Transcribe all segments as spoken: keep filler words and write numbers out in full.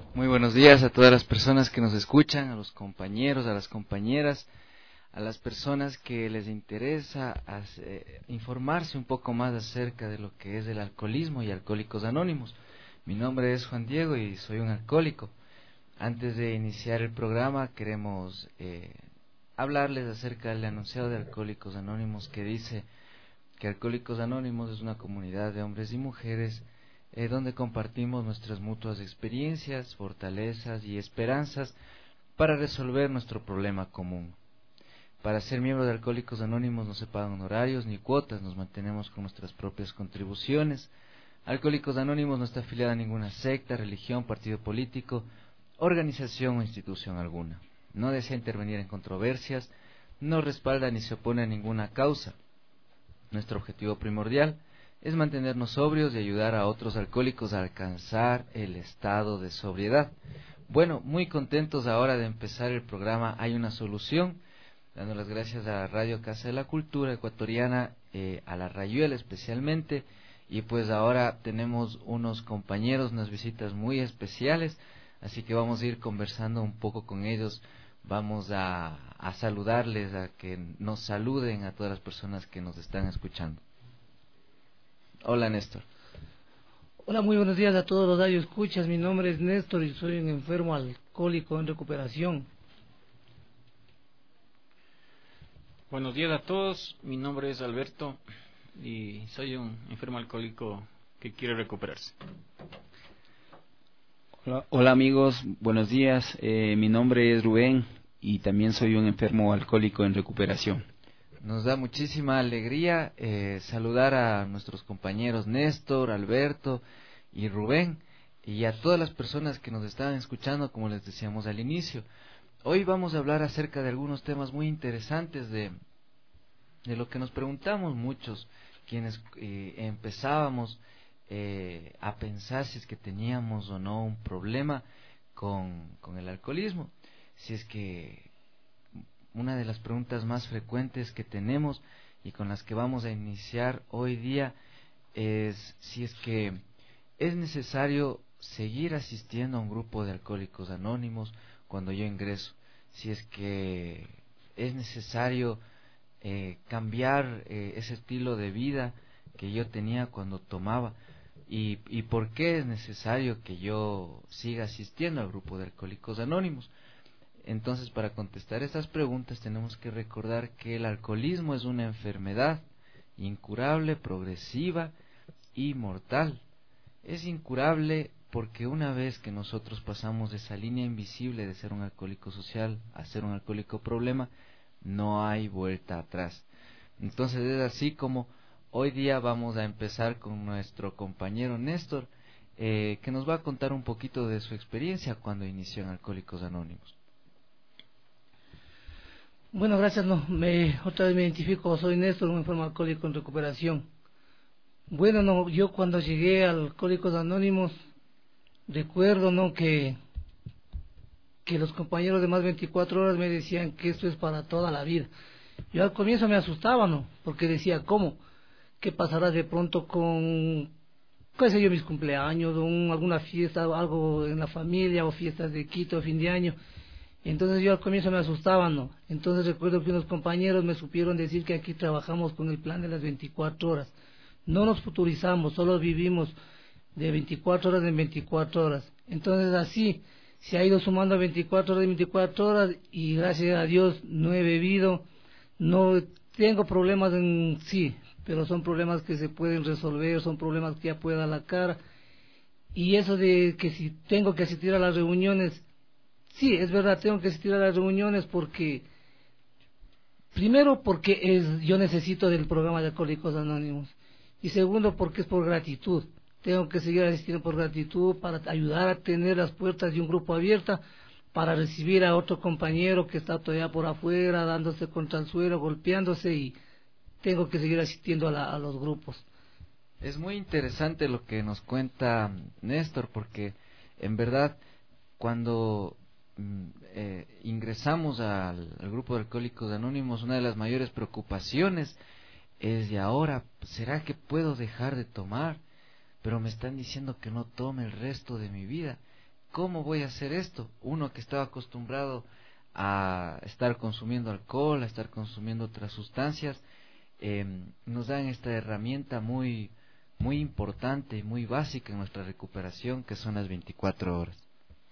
Muy buenos días a todas las personas que nos escuchan, a los compañeros, a las compañeras, a las personas que les interesa hacer, informarse un poco más acerca de lo que es el alcoholismo y Alcohólicos Anónimos. Mi nombre es Juan Diego y soy un alcohólico. Antes de iniciar el programa queremos eh, hablarles acerca del enunciado de Alcohólicos Anónimos, que dice que Alcohólicos Anónimos es una comunidad de hombres y mujeres eh, donde compartimos nuestras mutuas experiencias, fortalezas y esperanzas para resolver nuestro problema común. Para ser miembro de Alcohólicos Anónimos no se pagan honorarios ni cuotas, nos mantenemos con nuestras propias contribuciones. Alcohólicos Anónimos no está afiliada a ninguna secta, religión, partido político, organización o institución alguna. No desea intervenir en controversias, no respalda ni se opone a ninguna causa. Nuestro objetivo primordial es mantenernos sobrios y ayudar a otros alcohólicos a alcanzar el estado de sobriedad. Bueno, muy contentos ahora de empezar el programa Hay una Solución, dando las gracias a Radio Casa de la Cultura Ecuatoriana, eh, a la Rayuela especialmente, y pues ahora tenemos unos compañeros, unas visitas muy especiales, así que vamos a ir conversando un poco con ellos. Vamos a, a saludarles, a que nos saluden a todas las personas que nos están escuchando. Hola, Néstor. Hola, muy buenos días a todos los radioescuchas. Mi nombre es Néstor y soy un enfermo alcohólico en recuperación. Buenos días a todos, mi nombre es Alberto y soy un enfermo alcohólico que quiere recuperarse. Hola, hola amigos, buenos días, eh, mi nombre es Rubén y también soy un enfermo alcohólico en recuperación. Nos da muchísima alegría eh, saludar a nuestros compañeros Néstor, Alberto y Rubén, y a todas las personas que nos estaban escuchando, como les decíamos al inicio. Hoy vamos a hablar acerca de algunos temas muy interesantes de, de lo que nos preguntamos muchos, quienes eh, empezábamos eh, a pensar si es que teníamos o no un problema con, con el alcoholismo, si es que una de las preguntas más frecuentes que tenemos y con las que vamos a iniciar hoy día es si es que es necesario seguir asistiendo a un grupo de alcohólicos anónimos cuando yo ingreso, si es que es necesario eh, cambiar eh, ese estilo de vida que yo tenía cuando tomaba, y, y por qué es necesario que yo siga asistiendo al grupo de alcohólicos anónimos. Entonces, para contestar estas preguntas tenemos que recordar que el alcoholismo es una enfermedad incurable, progresiva y mortal. Es incurable porque una vez que nosotros pasamos esa línea invisible de ser un alcohólico social a ser un alcohólico problema, no hay vuelta atrás. Entonces es así como hoy día vamos a empezar con nuestro compañero Néstor, eh, que nos va a contar un poquito de su experiencia cuando inició en Alcohólicos Anónimos. Bueno, gracias. No, me, otra vez me identifico, soy Néstor, un enfermo alcohólico en recuperación. Bueno, no, yo cuando llegué a Alcohólicos Anónimos recuerdo, no, que que los compañeros de más veinticuatro horas me decían que esto es para toda la vida. Yo al comienzo me asustaba, no, porque decía, ¿cómo? ¿Qué pasará de pronto con, qué sé yo, mis cumpleaños, o un, alguna fiesta, o algo en la familia, o fiestas de Quito, fin de año? Entonces yo al comienzo me asustaba, ¿no? Entonces recuerdo que unos compañeros me supieron decir que aquí trabajamos con el plan de las veinticuatro horas. No nos futurizamos, solo vivimos de veinticuatro horas en veinticuatro horas. Entonces así se ha ido sumando a veinticuatro horas en veinticuatro horas y gracias a Dios no he bebido, no tengo problemas en sí, pero son problemas que se pueden resolver, son problemas que ya puedo dar la cara. Y eso de que si tengo que asistir a las reuniones, sí, es verdad, tengo que asistir a las reuniones porque, primero porque es, yo necesito del programa de Alcohólicos Anónimos, y segundo porque es por gratitud. Tengo que seguir asistiendo por gratitud para ayudar a tener las puertas de un grupo abiertas, para recibir a otro compañero que está todavía por afuera, dándose contra el suelo, golpeándose, y tengo que seguir asistiendo a, la, a los grupos. Es muy interesante lo que nos cuenta Néstor, porque en verdad cuando eh, ingresamos al, al grupo de Alcohólicos Anónimos, una de las mayores preocupaciones es: ¿y ahora será que puedo dejar de tomar? Pero me están diciendo que no tome el resto de mi vida. ¿cómo voy a hacer esto? Uno que estaba acostumbrado a estar consumiendo alcohol, a estar consumiendo otras sustancias, eh, nos dan esta herramienta muy, muy importante y muy básica en nuestra recuperación, que son las veinticuatro horas.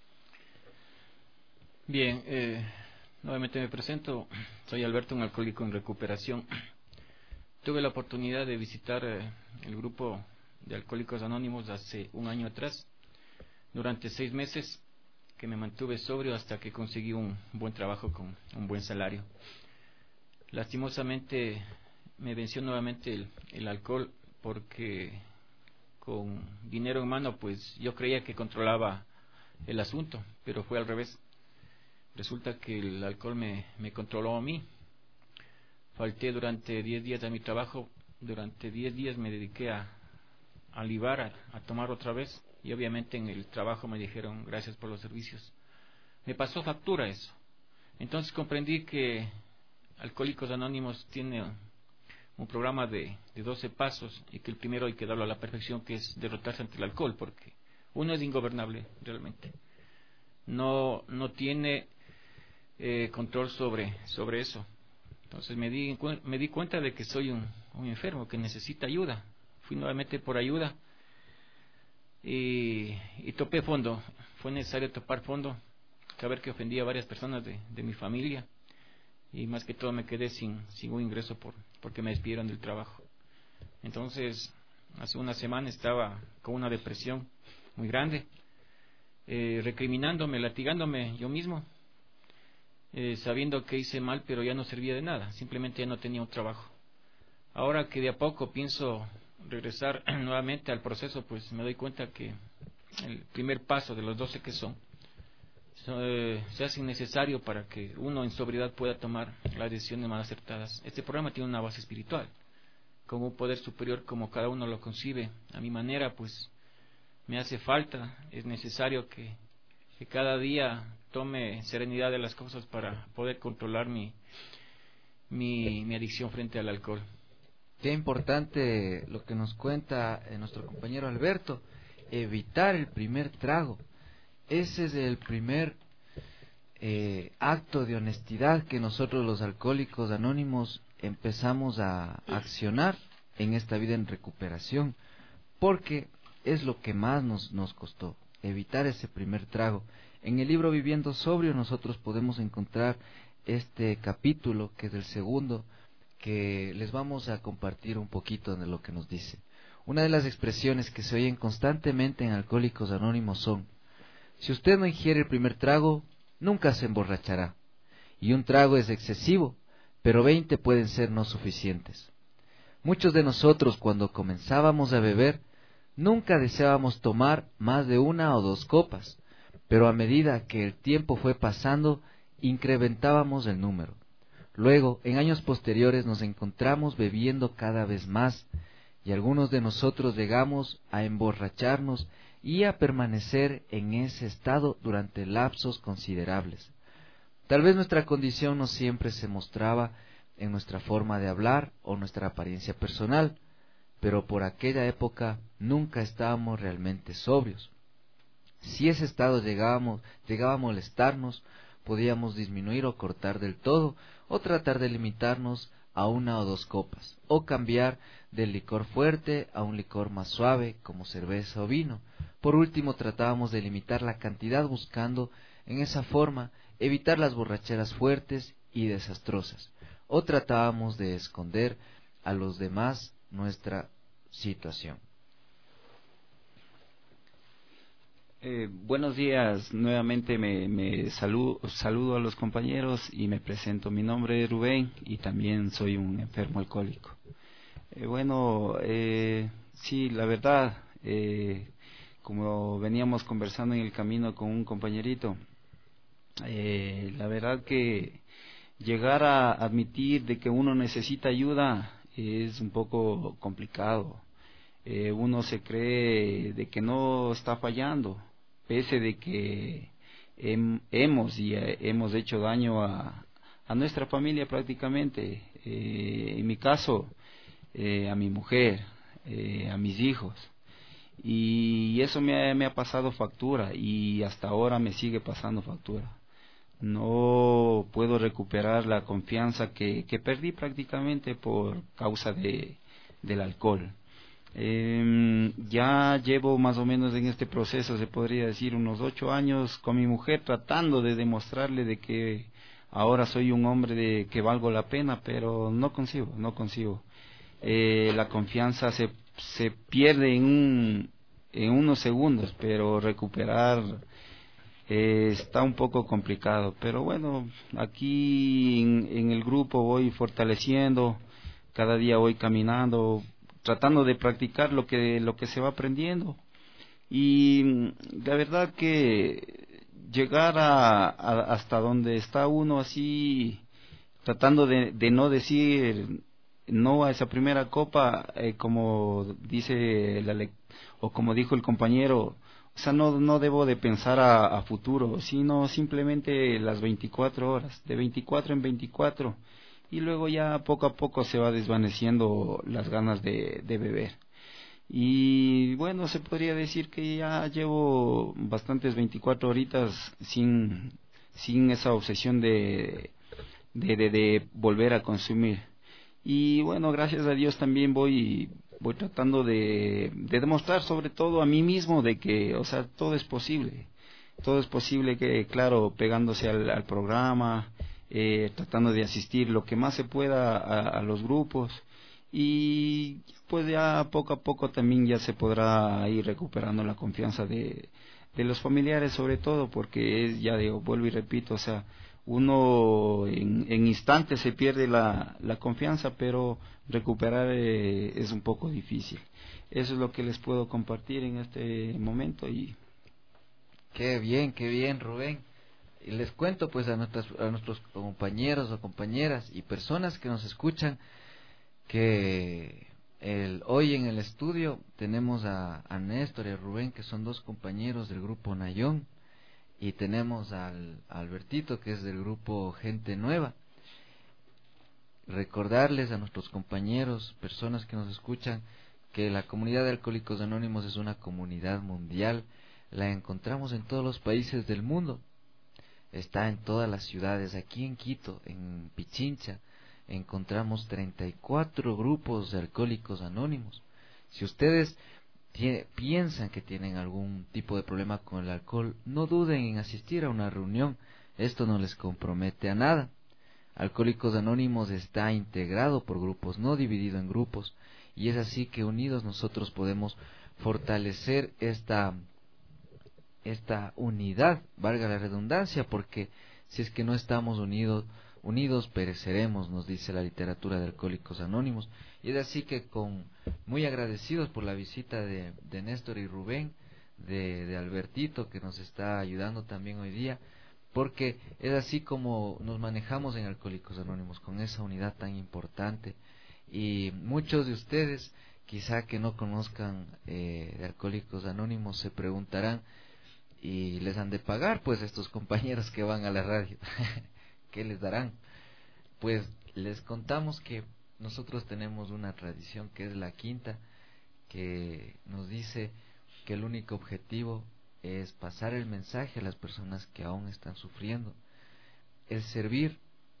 Bien, eh, nuevamente me presento, soy Alberto, un alcohólico en recuperación. Tuve la oportunidad de visitar eh, el grupo de Alcohólicos Anónimos hace un año atrás, durante seis meses, que me mantuve sobrio hasta que conseguí un buen trabajo con un buen salario. Lastimosamente me venció nuevamente el, el alcohol, porque con dinero en mano pues yo creía que controlaba el asunto, pero fue al revés. Resulta que el alcohol me, me controló a mí. Falté durante diez días a mi trabajo, durante diez días me dediqué a, a libar, a, a tomar otra vez, y obviamente en el trabajo me dijeron gracias por los servicios. Me pasó factura eso. Entonces comprendí que Alcohólicos Anónimos tiene un programa de, de doce pasos, y que el primero hay que darlo a la perfección, que es derrotarse ante el alcohol, porque uno es ingobernable realmente. No, no tiene eh, control sobre, sobre eso. Entonces me di, me di cuenta de que soy un, un enfermo que necesita ayuda. Fui nuevamente por ayuda y, y topé fondo. Fue necesario topar fondo, saber que ofendía a varias personas de, de mi familia, y más que todo me quedé sin, sin un ingreso por, porque me despidieron del trabajo. Entonces hace una semana estaba con una depresión muy grande, eh, recriminándome, latigándome yo mismo, eh, sabiendo que hice mal, pero ya no servía de nada, simplemente ya no tenía un trabajo. Ahora que de a poco pienso regresar nuevamente al proceso, pues me doy cuenta que el primer paso de los doce que son, eh, se hace necesario para que uno en sobriedad pueda tomar las decisiones más acertadas. Este programa tiene una base espiritual, con un poder superior como cada uno lo concibe. A mi manera, pues me hace falta, es necesario que, que cada día tome serenidad de las cosas para poder controlar mi, mi, mi adicción frente al alcohol. Qué importante lo que nos cuenta eh, nuestro compañero Alberto, evitar el primer trago. Ese es el primer eh, acto de honestidad que nosotros los alcohólicos anónimos empezamos a accionar en esta vida en recuperación, porque es lo que más nos, nos costó, evitar ese primer trago. En el libro Viviendo Sobrio nosotros podemos encontrar este capítulo, que es el segundo, que les vamos a compartir un poquito de lo que nos dice. Una de las expresiones que se oyen constantemente en Alcohólicos Anónimos son: si usted no ingiere el primer trago, nunca se emborrachará. Y un trago es excesivo, pero veinte pueden ser no suficientes. Muchos de nosotros, cuando comenzábamos a beber, nunca deseábamos tomar más de una o dos copas, pero a medida que el tiempo fue pasando, incrementábamos el número. Luego, en años posteriores, nos encontramos bebiendo cada vez más, y algunos de nosotros llegamos a emborracharnos y a permanecer en ese estado durante lapsos considerables. Tal vez nuestra condición no siempre se mostraba en nuestra forma de hablar o nuestra apariencia personal, pero por aquella época nunca estábamos realmente sobrios. Si ese estado llegábamos, llegaba a molestarnos, podíamos disminuir o cortar del todo, o tratar de limitarnos a una o dos copas, o cambiar del licor fuerte a un licor más suave, como cerveza o vino. Por último, tratábamos de limitar la cantidad, buscando en esa forma evitar las borracheras fuertes y desastrosas, o tratábamos de esconder a los demás nuestra situación. Eh, buenos días, nuevamente me, me saludo, saludo a los compañeros y me presento. Mi nombre es Rubén y también soy un enfermo alcohólico. Eh, bueno, eh, sí, la verdad, eh, como veníamos conversando en el camino con un compañerito, eh, la verdad que llegar a admitir de que uno necesita ayuda es un poco complicado. Eh, uno se cree de que no está fallando, pese de que hem, hemos y eh, hemos hecho daño a, a nuestra familia prácticamente. Eh, en mi caso, eh, a mi mujer, eh, a mis hijos. y eso me ha, me ha pasado factura y hasta ahora me sigue pasando factura. No puedo recuperar la confianza que, que perdí prácticamente por causa de, del alcohol. Eh, ya llevo más o menos en este proceso, se podría decir, unos ocho años con mi mujer, tratando de demostrarle de que ahora soy un hombre de que valgo la pena, pero no consigo, no consigo. Eh, la confianza se, se pierde en, un, en unos segundos, pero recuperar eh, está un poco complicado. Pero bueno, aquí en, en el grupo voy fortaleciendo, cada día voy caminando, tratando de practicar lo que lo que se va aprendiendo, y la verdad que llegar a, a hasta donde está uno así, tratando de, de no decir no a esa primera copa, eh, como dice la lec- o como dijo el compañero, o sea, no no debo de pensar a, a futuro, sino simplemente las veinticuatro horas, de veinticuatro en veinticuatro, y luego ya poco a poco se va desvaneciendo las ganas de, de beber. Y bueno, se podría decir que ya llevo bastantes veinticuatro horitas sin, sin esa obsesión de, de, de, de volver a consumir. Y bueno, gracias a Dios también voy, voy tratando de, de demostrar sobre todo a mí mismo de que, o sea, todo es posible. Todo es posible, que claro, pegándose al, al programa, eh, tratando de asistir lo que más se pueda a, a los grupos, y pues ya poco a poco también ya se podrá ir recuperando la confianza de, de los familiares, sobre todo porque es, ya digo, vuelvo y repito, o sea, uno en, en instantes se pierde la, la confianza, pero recuperar eh, es un poco difícil. Eso es lo que les puedo compartir en este momento. Y qué bien, qué bien, Rubén. Y les cuento pues a, nuestras, a nuestros compañeros o compañeras y personas que nos escuchan que el, hoy en el estudio tenemos a, a Néstor y a Rubén, que son dos compañeros del grupo Nayón, y tenemos al, a Albertito, que es del grupo Gente Nueva. Recordarles a nuestros compañeros, personas que nos escuchan, que la comunidad de Alcohólicos Anónimos es una comunidad mundial. La encontramos en todos los países del mundo. Está en todas las ciudades. Aquí en Quito, en Pichincha, encontramos treinta y cuatro grupos de Alcohólicos Anónimos. Si ustedes tiene, piensan que tienen algún tipo de problema con el alcohol, no duden en asistir a una reunión. Esto no les compromete a nada. Alcohólicos Anónimos está integrado por grupos, no dividido en grupos, y es así que unidos nosotros podemos fortalecer esta esta unidad, valga la redundancia, porque si es que no estamos unidos, unidos pereceremos, nos dice la literatura de Alcohólicos Anónimos. Y es así que con muy agradecidos por la visita de, de Néstor y Rubén, de, de Albertito, que nos está ayudando también hoy día, porque es así como nos manejamos en Alcohólicos Anónimos, con esa unidad tan importante. Y muchos de ustedes, quizá que no conozcan eh, de Alcohólicos Anónimos, se preguntarán, y les han de pagar pues estos compañeros que van a la radio. ¿Qué les darán? Pues les contamos que nosotros tenemos una tradición que es la quinta, que nos dice que el único objetivo es pasar el mensaje a las personas que aún están sufriendo, el servir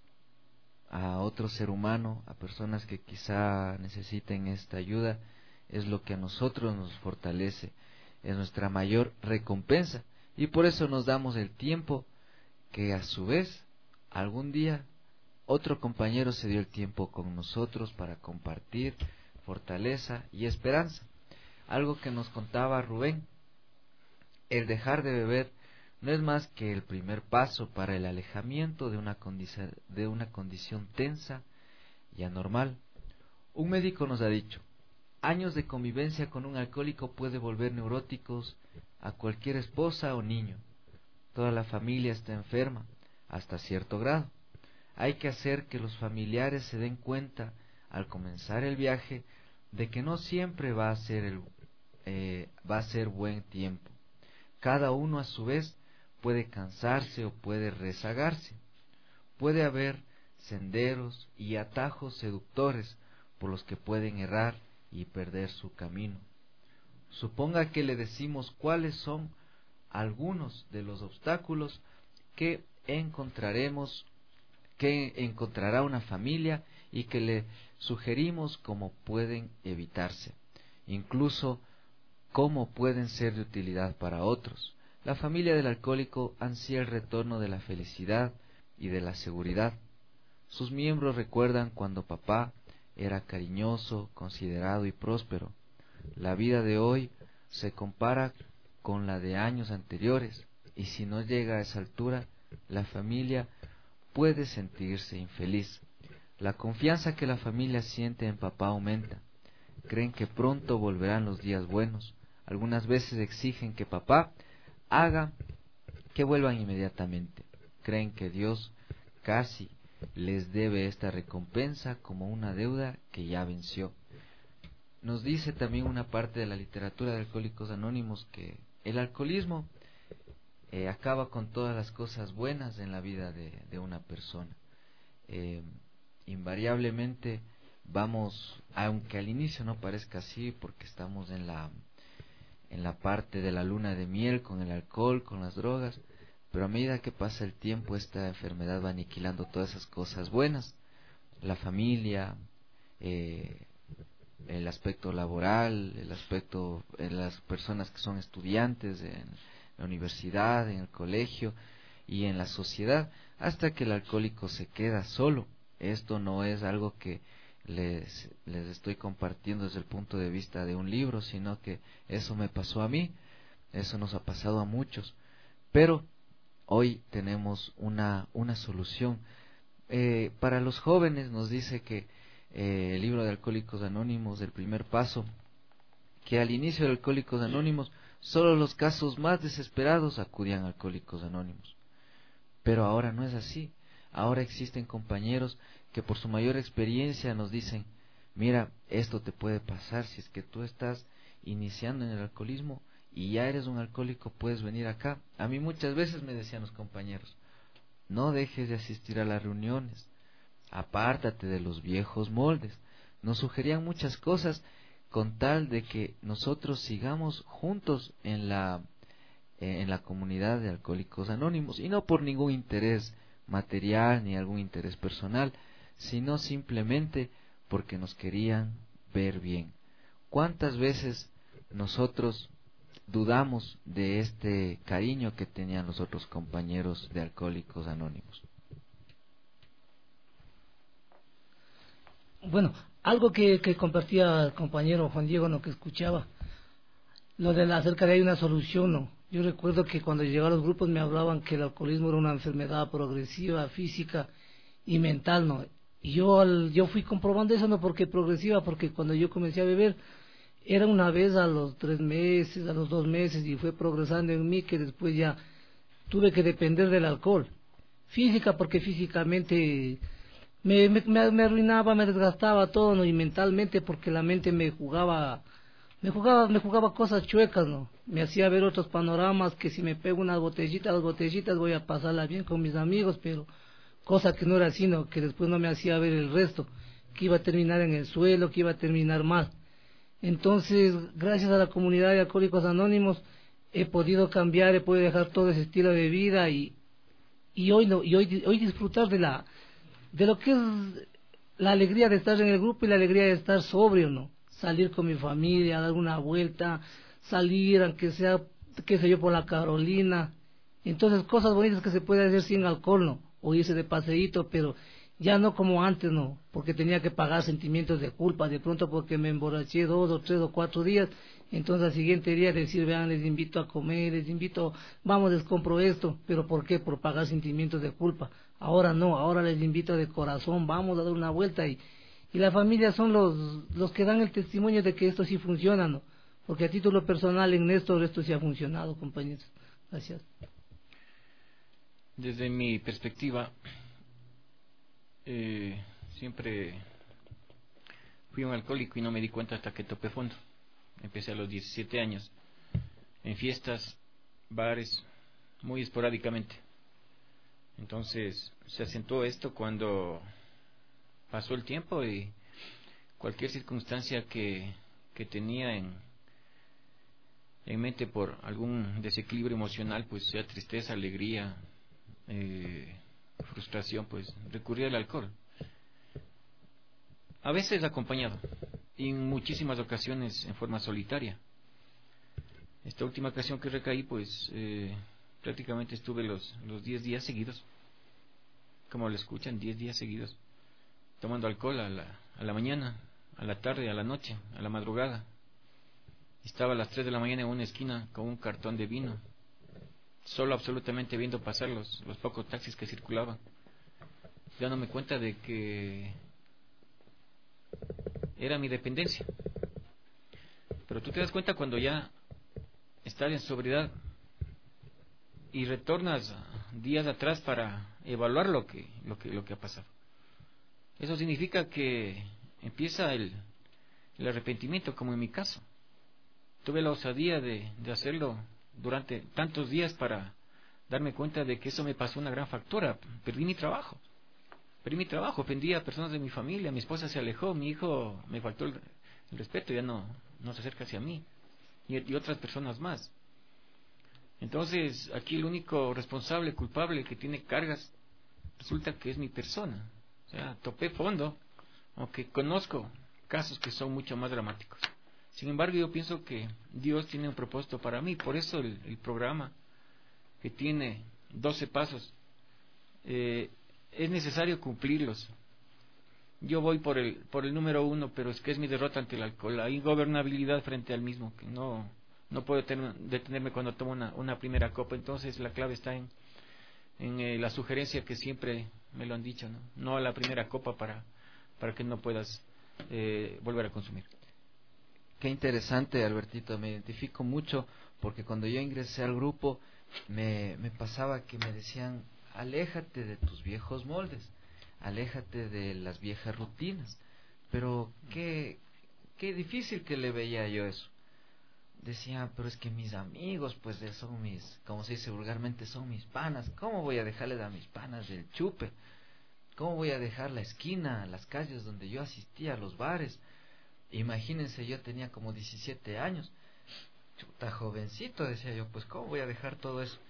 a otro ser humano, a personas que quizá necesiten esta ayuda, es lo que a nosotros nos fortalece, es nuestra mayor recompensa, y por eso nos damos el tiempo que a su vez algún día otro compañero se dio el tiempo con nosotros para compartir fortaleza y esperanza. Algo que nos contaba Rubén, el dejar de beber no es más que el primer paso para el alejamiento de una condición, de una condición tensa y anormal. Un médico nos ha dicho: años de convivencia con un alcohólico puede volver neuróticos a cualquier esposa o niño. Toda la familia está enferma, hasta cierto grado. Hay que hacer que los familiares se den cuenta, al comenzar el viaje, de que no siempre va a ser, el, eh, va a ser buen tiempo. Cada uno a su vez puede cansarse o puede rezagarse. Puede haber senderos y atajos seductores por los que pueden errar y perder su camino. Suponga que le decimos cuáles son algunos de los obstáculos que encontraremos, que encontrará una familia y que le sugerimos cómo pueden evitarse, incluso cómo pueden ser de utilidad para otros. La familia del alcohólico ansía el retorno de la felicidad y de la seguridad. Sus miembros recuerdan cuando papá era cariñoso, considerado y próspero. La vida de hoy se compara con la de años anteriores, y si no llega a esa altura, la familia puede sentirse infeliz. La confianza que la familia siente en papá aumenta. Creen que pronto volverán los días buenos. Algunas veces exigen que papá haga que vuelvan inmediatamente. Creen que Dios casi les debe esta recompensa como una deuda que ya venció. Nos dice también una parte de la literatura de Alcohólicos Anónimos que el alcoholismo eh, acaba con todas las cosas buenas en la vida de, de una persona. Eh, invariablemente vamos, aunque al inicio no parezca así, porque estamos en la en la parte de la luna de miel con el alcohol, con las drogas, pero a medida que pasa el tiempo esta enfermedad va aniquilando todas esas cosas buenas, la familia, eh, el aspecto laboral, el aspecto en las personas que son estudiantes en la universidad, en el colegio y en la sociedad, hasta que el alcohólico se queda solo. Esto no es algo que les, les estoy compartiendo desde el punto de vista de un libro, sino que eso me pasó a mí, eso nos ha pasado a muchos, pero hoy tenemos una, una solución. Eh, para los jóvenes nos dice que eh, el libro de Alcohólicos Anónimos, el primer paso, que al inicio de Alcohólicos Anónimos solo los casos más desesperados acudían a Alcohólicos Anónimos, pero ahora no es así. Ahora existen compañeros que por su mayor experiencia nos dicen, mira, esto te puede pasar si es que tú estás iniciando en el alcoholismo y ya eres un alcohólico, puedes venir acá. A mí muchas veces me decían los compañeros, no dejes de asistir a las reuniones, apártate de los viejos moldes. Nos sugerían muchas cosas con tal de que nosotros sigamos juntos en la, en la comunidad de Alcohólicos Anónimos, y no por ningún interés material ni algún interés personal, sino simplemente porque nos querían ver bien. ¿Cuántas veces nosotros dudamos de este cariño que tenían los otros compañeros de Alcohólicos Anónimos? Bueno, algo que, que compartía el compañero Juan Diego, no, que escuchaba, lo de la, acerca de hay una solución, ¿no? Yo recuerdo que cuando llegué a los grupos me hablaban que el alcoholismo era una enfermedad progresiva, física y mental, ¿no? Y yo, al, yo fui comprobando eso, no porque progresiva, porque cuando yo comencé a beber, era una vez a los tres meses, a los dos meses, y fue progresando en mí que después ya tuve que depender del alcohol. Física, porque físicamente me, me, me arruinaba, me desgastaba todo, ¿no? Y mentalmente, porque la mente me jugaba... Me jugaba, me jugaba cosas chuecas, ¿no? Me hacía ver otros panoramas, que si me pego unas botellitas, dos botellitas, voy a pasarla bien con mis amigos, pero cosa que no era así, ¿no? Que después no me hacía ver el resto, que iba a terminar en el suelo, que iba a terminar mal. Entonces, gracias a la comunidad de Alcohólicos Anónimos, he podido cambiar, he podido dejar todo ese estilo de vida y, y hoy no, y hoy, hoy disfrutar de la, de lo que es la alegría de estar en el grupo y la alegría de estar sobrio, ¿no? Salir con mi familia, dar una vuelta, salir, aunque sea, qué sé yo, por la Carolina. Entonces, cosas bonitas que se puede hacer sin alcohol, ¿no? O irse de paseíto, pero ya no como antes, ¿no? Porque tenía que pagar sentimientos de culpa, de pronto porque me emborraché dos o tres o cuatro días. Entonces, al siguiente día decir, vean, les invito a comer, les invito, vamos, les compro esto. ¿Pero por qué? Por pagar sentimientos de culpa. Ahora no, ahora les invito de corazón, vamos a dar una vuelta y... Y la familia son los, los que dan el testimonio de que esto sí funciona, ¿no? Porque a título personal en Néstor esto sí ha funcionado, compañeros. Gracias. Desde mi perspectiva, eh, siempre fui un alcohólico y no me di cuenta hasta que topé fondo. Empecé a los diecisiete años, en fiestas, bares, muy esporádicamente. Entonces se acentuó esto cuando... pasó el tiempo y cualquier circunstancia que, que tenía en, en mente por algún desequilibrio emocional, pues sea tristeza, alegría, eh, frustración, pues recurría al alcohol. A veces acompañado, y en muchísimas ocasiones en forma solitaria. Esta última ocasión que recaí, pues eh, prácticamente estuve los los diez días seguidos, como lo escuchan, diez días seguidos, tomando alcohol a la, a la mañana, a la tarde, a la noche, a la madrugada. Estaba a las tres de la mañana en una esquina con un cartón de vino, solo absolutamente viendo pasar los, los pocos taxis que circulaban, dándome cuenta de que era mi dependencia. Pero tú te das cuenta cuando ya estás en sobriedad y retornas días atrás para evaluar lo que lo que lo que ha pasado. Eso significa que empieza el, el arrepentimiento, como en mi caso. Tuve la osadía de, de hacerlo durante tantos días para darme cuenta de que eso me pasó una gran factura. Perdí mi trabajo. Perdí mi trabajo, ofendí a personas de mi familia, mi esposa se alejó, mi hijo me faltó el, el respeto, ya no, no se acerca hacia mí, y, y otras personas más. Entonces, aquí el único responsable, culpable, que tiene cargas, resulta que es mi persona. O sea, topé fondo, aunque conozco casos que son mucho más dramáticos. Sin embargo, yo pienso que Dios tiene un propósito para mí, por eso el, el programa que tiene doce pasos, eh, es necesario cumplirlos. Yo voy por el por el número uno, pero es que es mi derrota ante el alcohol, la ingobernabilidad frente al mismo, que no no puedo tener, detenerme cuando tomo una, una primera copa. Entonces la clave está en en eh, la sugerencia que siempre me lo han dicho, no, no a la primera copa para para que no puedas eh, volver a consumir. Qué interesante, Albertito, me identifico mucho porque cuando yo ingresé al grupo me, me pasaba que me decían: aléjate de tus viejos moldes, aléjate de las viejas rutinas. Pero qué, qué difícil que le veía yo eso. Decía, pero es que mis amigos, pues son mis, como se dice vulgarmente, son mis panas. ¿Cómo voy a dejarles a mis panas del chupe? ¿Cómo voy a dejar la esquina, las calles donde yo asistía, los bares? Imagínense, yo tenía como diecisiete años. Chuta, jovencito, decía yo, pues ¿cómo voy a dejar todo eso?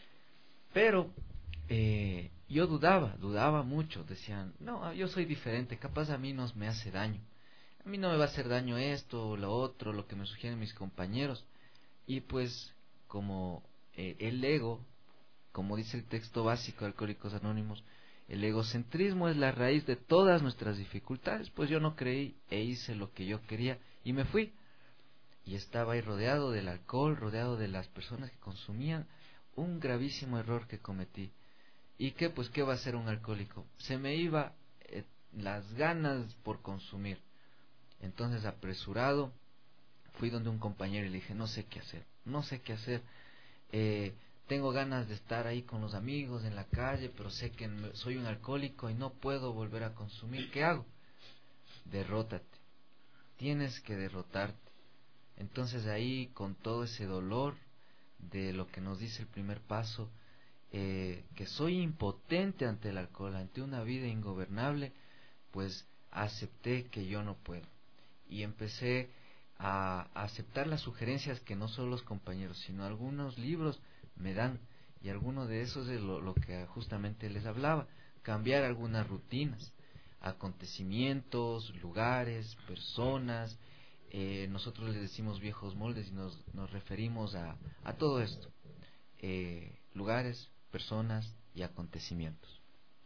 Pero eh, yo dudaba, dudaba mucho. Decían, no, yo soy diferente, capaz a mí no me hace daño. A mí no me va a hacer daño esto o lo otro, lo que me sugieren mis compañeros. Y pues, como eh, el ego, como dice el texto básico de Alcohólicos Anónimos, el egocentrismo es la raíz de todas nuestras dificultades, pues yo no creí e hice lo que yo quería y me fui. Y estaba ahí rodeado del alcohol, rodeado de las personas que consumían. Un gravísimo error que cometí. ¿Y qué? Pues ¿qué va a hacer un alcohólico? Se me iba eh, las ganas por consumir. Entonces, apresurado, fui donde un compañero y le dije, no sé qué hacer, no sé qué hacer. Eh, tengo ganas de estar ahí con los amigos en la calle, pero sé que soy un alcohólico y no puedo volver a consumir. ¿Qué hago? Derrótate. Tienes que derrotarte. Entonces ahí, con todo ese dolor de lo que nos dice el primer paso, eh, que soy impotente ante el alcohol, ante una vida ingobernable, pues acepté que yo no puedo. Y empecé a, a aceptar las sugerencias que no solo los compañeros, sino algunos libros me dan. Y alguno de esos es lo, lo que justamente les hablaba, cambiar algunas rutinas, acontecimientos, lugares, personas. Eh, nosotros les decimos viejos moldes y nos, nos referimos a, a todo esto, eh, lugares, personas y acontecimientos.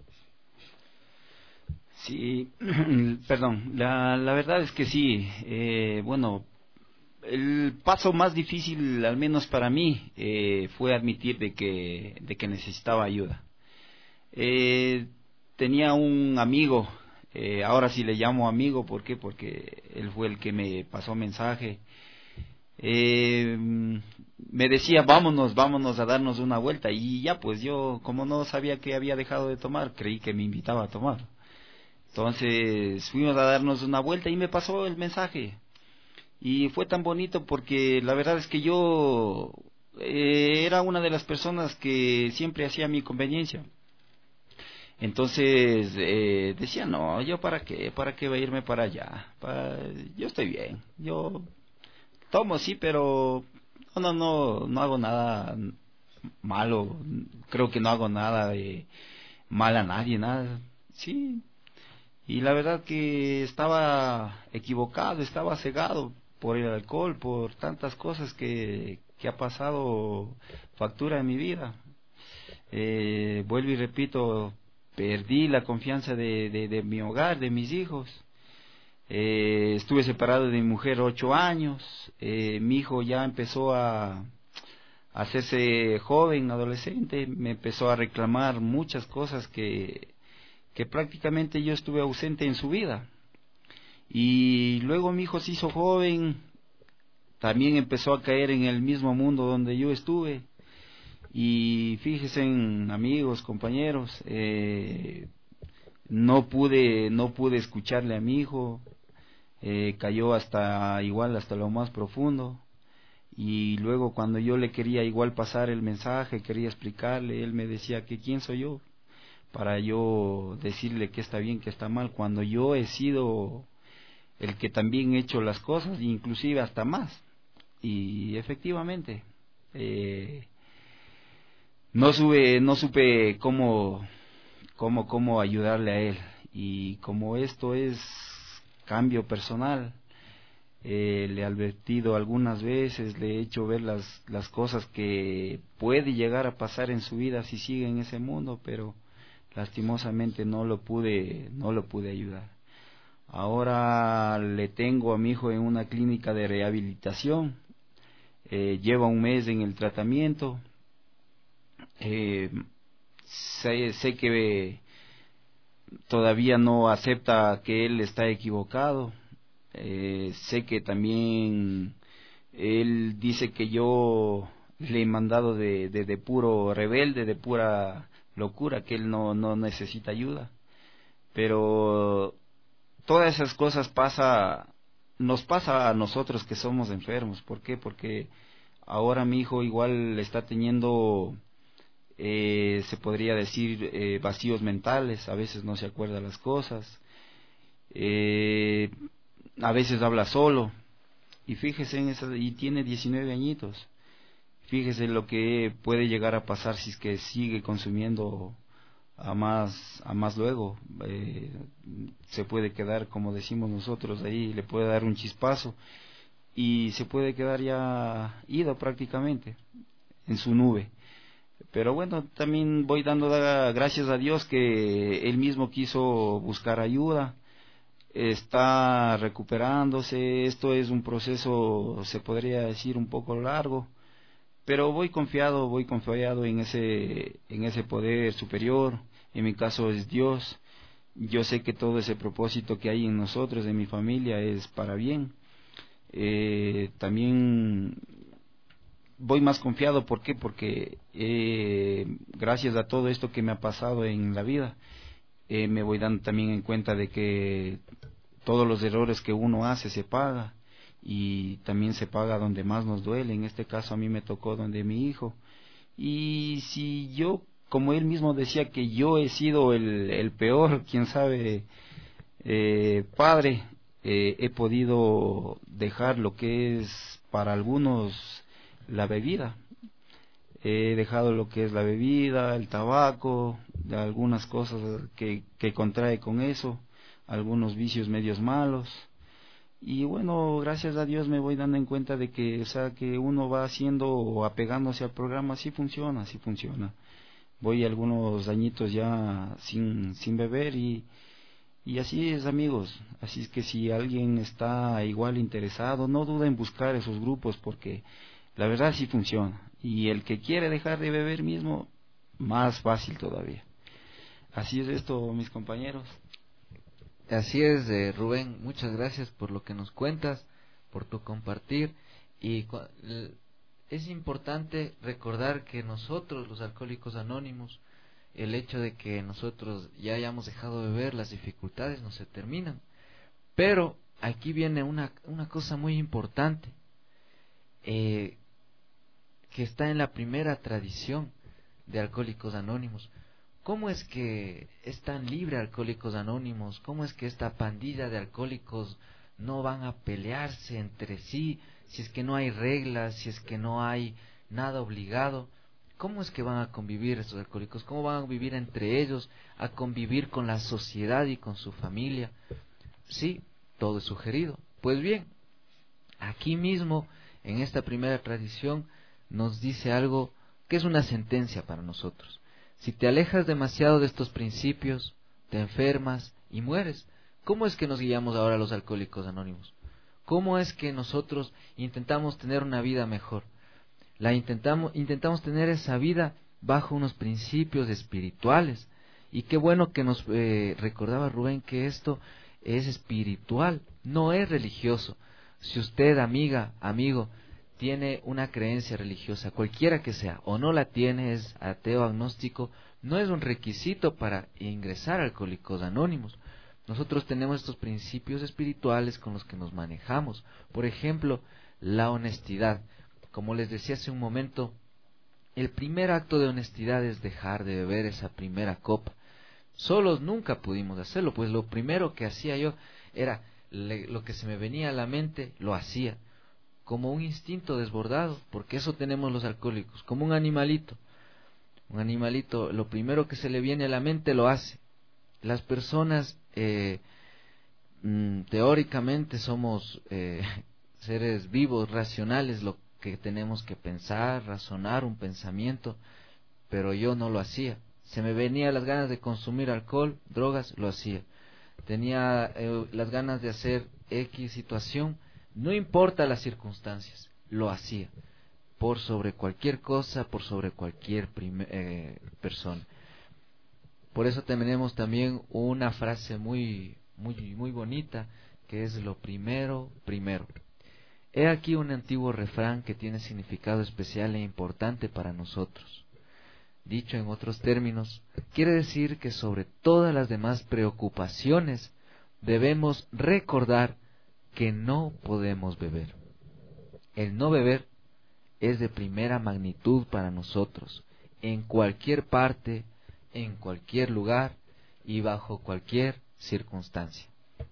Sí, perdón, la, la verdad es que sí, eh, bueno, el paso más difícil, al menos para mí, eh, fue admitir de que, de que necesitaba ayuda. Eh, tenía un amigo, eh, ahora sí le llamo amigo, ¿por qué? Porque él fue el que me pasó mensaje. Eh, me decía, vámonos, vámonos a darnos una vuelta, y ya pues yo, como no sabía que había dejado de tomar, creí que me invitaba a tomar. Entonces fuimos a darnos una vuelta y me pasó el mensaje. Y fue tan bonito porque la verdad es que yo eh, era una de las personas que siempre hacía mi conveniencia. Entonces eh, decía, no, yo para qué, para qué voy a irme para allá. Para... Yo estoy bien, yo tomo sí, pero No, no, no, no hago nada malo, creo que no hago nada de mal a nadie, nada, sí, y la verdad que estaba equivocado, estaba cegado por el alcohol, por tantas cosas que, que ha pasado factura en mi vida. Eh, vuelvo y repito, perdí la confianza de, de, de mi hogar, de mis hijos. Eh, estuve separado de mi mujer ocho años. Eh, mi hijo ya empezó a, a hacerse joven, adolescente. Me empezó a reclamar muchas cosas que, que prácticamente yo estuve ausente en su vida. Y luego mi hijo se hizo joven, también empezó a caer en el mismo mundo donde yo estuve. Y fíjense, en amigos, compañeros, eh, no pude no pude escucharle a mi hijo, eh, cayó hasta igual hasta lo más profundo. Y luego cuando yo le quería igual pasar el mensaje, quería explicarle, él me decía que quién soy yo para yo decirle que está bien, que está mal, cuando yo he sido el que también he hecho las cosas, inclusive hasta más. Y efectivamente, eh, no supe no supe cómo cómo cómo ayudarle a él, y como esto es cambio personal, eh, le he advertido algunas veces, le he hecho ver las las cosas que puede llegar a pasar en su vida si sigue en ese mundo, pero lastimosamente no lo pude no lo pude ayudar. Ahora le tengo a mi hijo en una clínica de rehabilitación, eh, lleva un mes en el tratamiento. Eh, sé, sé que todavía no acepta que él está equivocado. Eh, sé que también él dice que yo le he mandado de, de, de puro rebelde, de pura locura, que él no, no necesita ayuda. Pero todas esas cosas pasa, nos pasa a nosotros que somos enfermos. ¿Por qué? Porque ahora mi hijo igual está teniendo Eh, se podría decir eh, vacíos mentales, a veces no se acuerda las cosas, eh, a veces habla solo, y fíjese en esa, y tiene diecinueve añitos, fíjese lo que puede llegar a pasar si es que sigue consumiendo a más a más luego, eh, se puede quedar, como decimos nosotros ahí, le puede dar un chispazo y se puede quedar ya ido prácticamente en su nube. Pero bueno, también voy dando gracias a Dios que él mismo quiso buscar ayuda, está recuperándose. Esto es un proceso, se podría decir, un poco largo, pero voy confiado, voy confiado en ese, en ese poder superior. En mi caso es Dios. Yo sé que todo ese propósito que hay en nosotros, en mi familia, es para bien. Eh, también voy más confiado. ¿Por qué? Porque eh, gracias a todo esto que me ha pasado en la vida, eh, me voy dando también en cuenta de que todos los errores que uno hace se paga, y también se paga donde más nos duele. En este caso a mí me tocó donde mi hijo. Y si yo, como él mismo decía, que yo he sido el, el peor, quién sabe, eh, padre, eh, he podido dejar lo que es para algunos la bebida. He dejado lo que es la bebida, el tabaco, algunas cosas que, que contrae con eso, algunos vicios medios malos. Y bueno, gracias a Dios me voy dando en cuenta de que, o sea, que uno va haciendo o apegándose al programa, sí funciona, sí funciona. Voy algunos añitos ya sin, sin beber, y, y así es, amigos. Así es que si alguien está igual interesado, no duda en buscar esos grupos, porque la verdad sí funciona. Y el que quiere dejar de beber mismo, más fácil todavía. Así es esto, mis compañeros. Así es, eh, Rubén, muchas gracias por lo que nos cuentas, por tu compartir. Y es importante recordar que nosotros, los Alcohólicos Anónimos, el hecho de que nosotros ya hayamos dejado de beber, las dificultades no se terminan. Pero aquí viene una, una cosa muy importante, eh, que está en la primera tradición de Alcohólicos Anónimos. ¿Cómo es que es tan libre Alcohólicos Anónimos? ¿Cómo es que esta pandilla de alcohólicos no van a pelearse entre sí, si es que no hay reglas, si es que no hay nada obligado, ¿cómo es que van a convivir estos alcohólicos? ¿Cómo van a vivir entre ellos, a convivir con la sociedad y con su familia? Sí, todo es sugerido. Pues bien, aquí mismo, en esta primera tradición, nos dice algo que es una sentencia para nosotros. Si te alejas demasiado de estos principios, te enfermas y mueres. ¿Cómo es que nos guiamos ahora los alcohólicos anónimos? ¿Cómo es que nosotros intentamos tener una vida mejor? La intentamos, intentamos tener esa vida bajo unos principios espirituales. Y qué bueno que nos eh, recordaba Rubén que esto es espiritual, no es religioso. Si usted, amiga, amigo, tiene una creencia religiosa, cualquiera que sea, o no la tiene, es ateo, agnóstico, no es un requisito para ingresar a Alcohólicos Anónimos. Nosotros tenemos estos principios espirituales con los que nos manejamos. Por ejemplo, la honestidad. Como les decía hace un momento, el primer acto de honestidad es dejar de beber esa primera copa. Solos nunca pudimos hacerlo, pues lo primero que hacía yo era le, lo que se me venía a la mente, lo hacía, como un instinto desbordado, porque eso tenemos los alcohólicos, como un animalito. Un animalito, lo primero que se le viene a la mente lo hace. Las personas eh, mm, teóricamente somos eh, seres vivos, racionales, lo que tenemos que pensar, razonar, un pensamiento, pero yo no lo hacía. Se me venía las ganas de consumir alcohol, drogas, lo hacía. Tenía eh, las ganas de hacer X situación, no importa las circunstancias, lo hacía. Por sobre cualquier cosa, por sobre cualquier eh, persona. Por eso tenemos también una frase muy, muy, muy bonita, que es lo primero, primero. He aquí un antiguo refrán que tiene significado especial e importante para nosotros. Dicho en otros términos, quiere decir que sobre todas las demás preocupaciones debemos recordar que no podemos beber. El no beber es de primera magnitud para nosotros, en cualquier parte, en cualquier lugar y bajo cualquier circunstancia.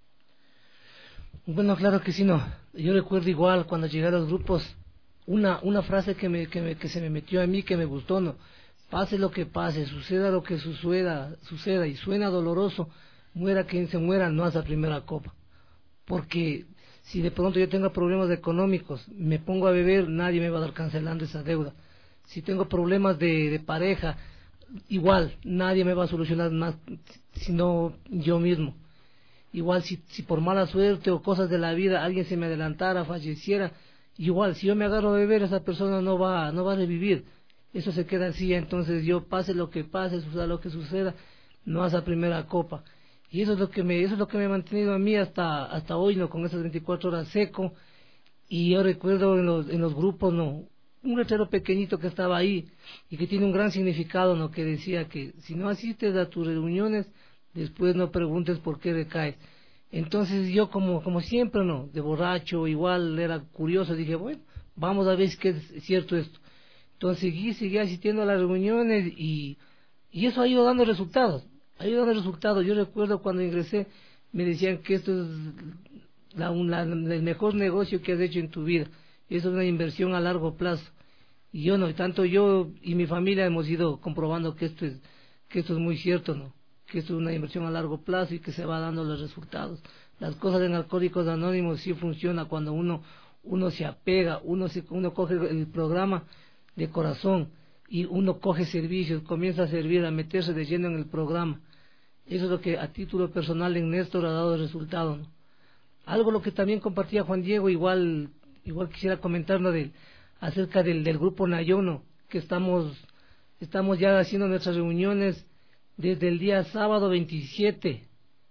Bueno, claro que sí, no. Yo recuerdo igual cuando llegué a los grupos, una una frase que me, que me que se me metió a mí, que me gustó, no. Pase lo que pase, suceda lo que suceda, suceda y suena doloroso, muera quien se muera, no hace primera copa. Porque si de pronto yo tengo problemas económicos, me pongo a beber, nadie me va a dar cancelando esa deuda. Si tengo problemas de, de pareja, igual, nadie me va a solucionar más, sino yo mismo. Igual si, si por mala suerte o cosas de la vida alguien se me adelantara, falleciera, igual si yo me agarro a beber, esa persona no va, no va a revivir. Eso se queda así. Entonces yo, pase lo que pase, suceda lo que suceda, no hace primera copa. Y eso es lo que me, eso es lo que me ha mantenido a mí hasta hasta hoy, no, con esas veinticuatro horas seco. Y yo recuerdo en los en los grupos, no, un letrero pequeñito que estaba ahí y que tiene un gran significado, no, que decía que si no asistes a tus reuniones, después no preguntes por qué recaes. Entonces yo, como como siempre, no, de borracho, igual era curioso, dije, bueno, vamos a ver si es cierto esto. Entonces seguí, seguí asistiendo a las reuniones y, y eso ha ido dando resultados, ha ido dando resultados. Yo recuerdo cuando ingresé, me decían que esto es la, la, el mejor negocio que has hecho en tu vida, eso es una inversión a largo plazo. Y yo no, tanto yo y mi familia hemos ido comprobando que esto es, que esto es muy cierto, ¿no? Que esto es una inversión a largo plazo y que se va dando los resultados. Las cosas en Alcohólicos Anónimos sí funciona cuando uno, uno se apega, uno, se, uno coge el programa de corazón y uno coge servicios, comienza a servir, a meterse de lleno en el programa. Eso es lo que a título personal en Néstor ha dado resultado, ¿no? Algo lo que también compartía Juan Diego, igual igual quisiera comentarlo de, acerca del, del grupo Nayono, que estamos estamos ya haciendo nuestras reuniones desde el día sábado veintisiete,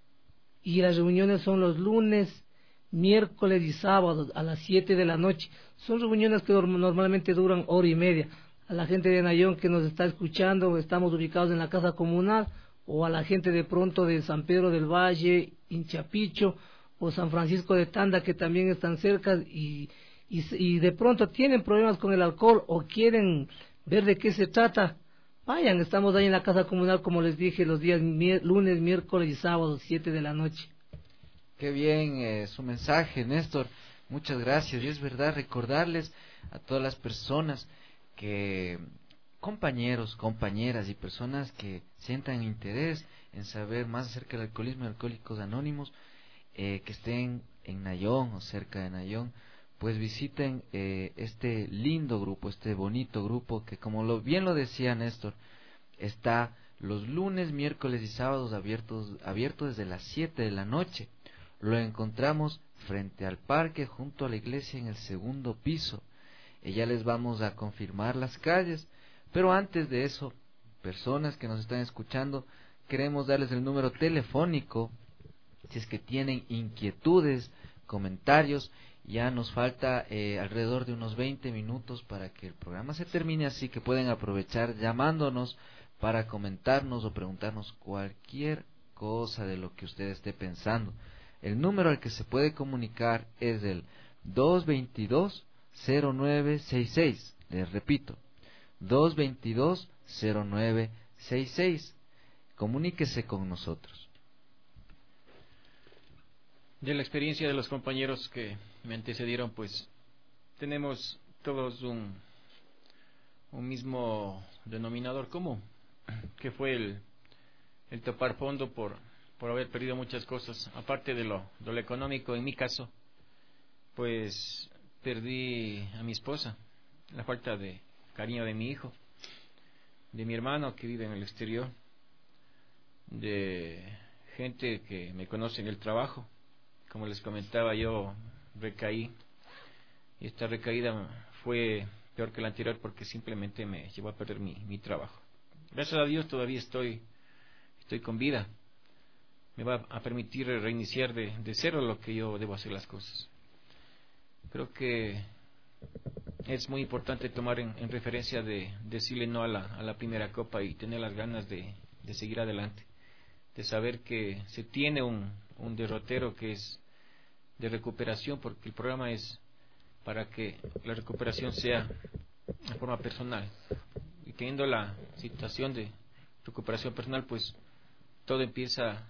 y las reuniones son los lunes, miércoles y sábados a las siete de la noche. Son reuniones que normalmente duran hora y media. A la gente de Nayón que nos está escuchando, estamos ubicados en la casa comunal, o a la gente de pronto de San Pedro del Valle, Inchapicho o San Francisco de Tanda, que también están cerca y, y, y de pronto tienen problemas con el alcohol o quieren ver de qué se trata, vayan, estamos ahí en la casa comunal, como les dije, los días mier lunes, miércoles y sábados, siete de la noche. Qué bien eh, su mensaje, Néstor. Muchas gracias. Y es verdad, recordarles a todas las personas que, compañeros, compañeras y personas que sientan interés en saber más acerca del alcoholismo y Alcohólicos Anónimos, eh, que estén en Nayón o cerca de Nayón, pues visiten eh, este lindo grupo, este bonito grupo que, como lo bien lo decía Néstor, está los lunes, miércoles y sábados abiertos, abiertos desde las siete de la noche. Lo encontramos frente al parque, junto a la iglesia, en el segundo piso. Y ya les vamos a confirmar las calles, pero antes de eso, personas que nos están escuchando, queremos darles el número telefónico, si es que tienen inquietudes, comentarios. Ya nos falta eh, alrededor de unos veinte minutos para que el programa se termine, así que pueden aprovechar llamándonos para comentarnos o preguntarnos cualquier cosa de lo que usted esté pensando. El número al que se puede comunicar es el dos veintidós, cero nueve sesenta y seis. Les repito, dos veintidós, cero nueve sesenta y seis. Comuníquese con nosotros. De la experiencia de los compañeros que me antecedieron, pues tenemos todos un, un mismo denominador común, que fue el, el topar fondo por, por haber perdido muchas cosas, aparte de lo, de lo económico. En mi caso, pues perdí a mi esposa, la falta de cariño de mi hijo, de mi hermano que vive en el exterior, de gente que me conoce en el trabajo. Como les comentaba, yo recaí, y esta recaída fue peor que la anterior porque simplemente me llevó a perder mi, mi trabajo. Gracias a Dios todavía estoy estoy con vida. Me va a permitir reiniciar de, de cero lo que yo debo hacer las cosas. Creo que es muy importante tomar en, en referencia de decirle no a la, a la primera copa y tener las ganas de, de seguir adelante, de saber que se tiene un, un derrotero que es de recuperación, porque el programa es para que la recuperación sea de forma personal, y teniendo la situación de recuperación personal, pues todo empieza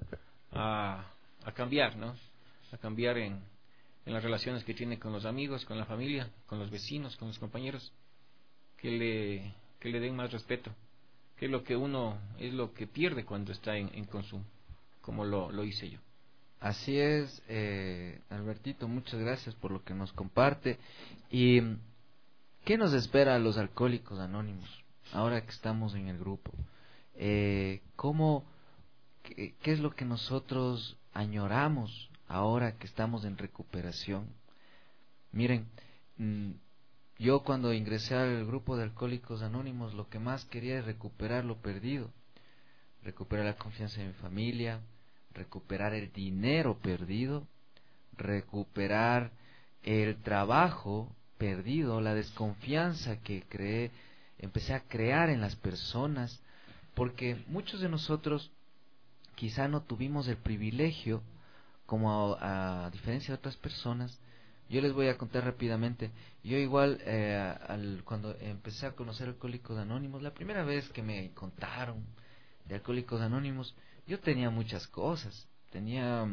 a, a cambiar, ¿no? A cambiar en, en las relaciones que tiene con los amigos, con la familia, con los vecinos, con los compañeros, que le, que le den más respeto, que es lo que uno es lo que pierde cuando está en, en consumo, como lo, lo hice yo. Así es, eh, Albertito, muchas gracias por lo que nos comparte. ¿Y qué nos espera a los Alcohólicos Anónimos ahora que estamos en el grupo? Eh, ¿cómo, qué, qué es lo que nosotros añoramos ahora que estamos en recuperación? Miren, mmm, yo cuando ingresé al grupo de Alcohólicos Anónimos, lo que más quería es recuperar lo perdido, recuperar la confianza de mi familia, recuperar el dinero perdido, recuperar el trabajo perdido, la desconfianza que creé, empecé a crear en las personas, porque muchos de nosotros quizá no tuvimos el privilegio, como a, a diferencia de otras personas. Yo les voy a contar rápidamente. Yo igual, eh, al, cuando empecé a conocer Alcohólicos Anónimos, la primera vez que me contaron de Alcohólicos Anónimos, yo tenía muchas cosas. Tenía,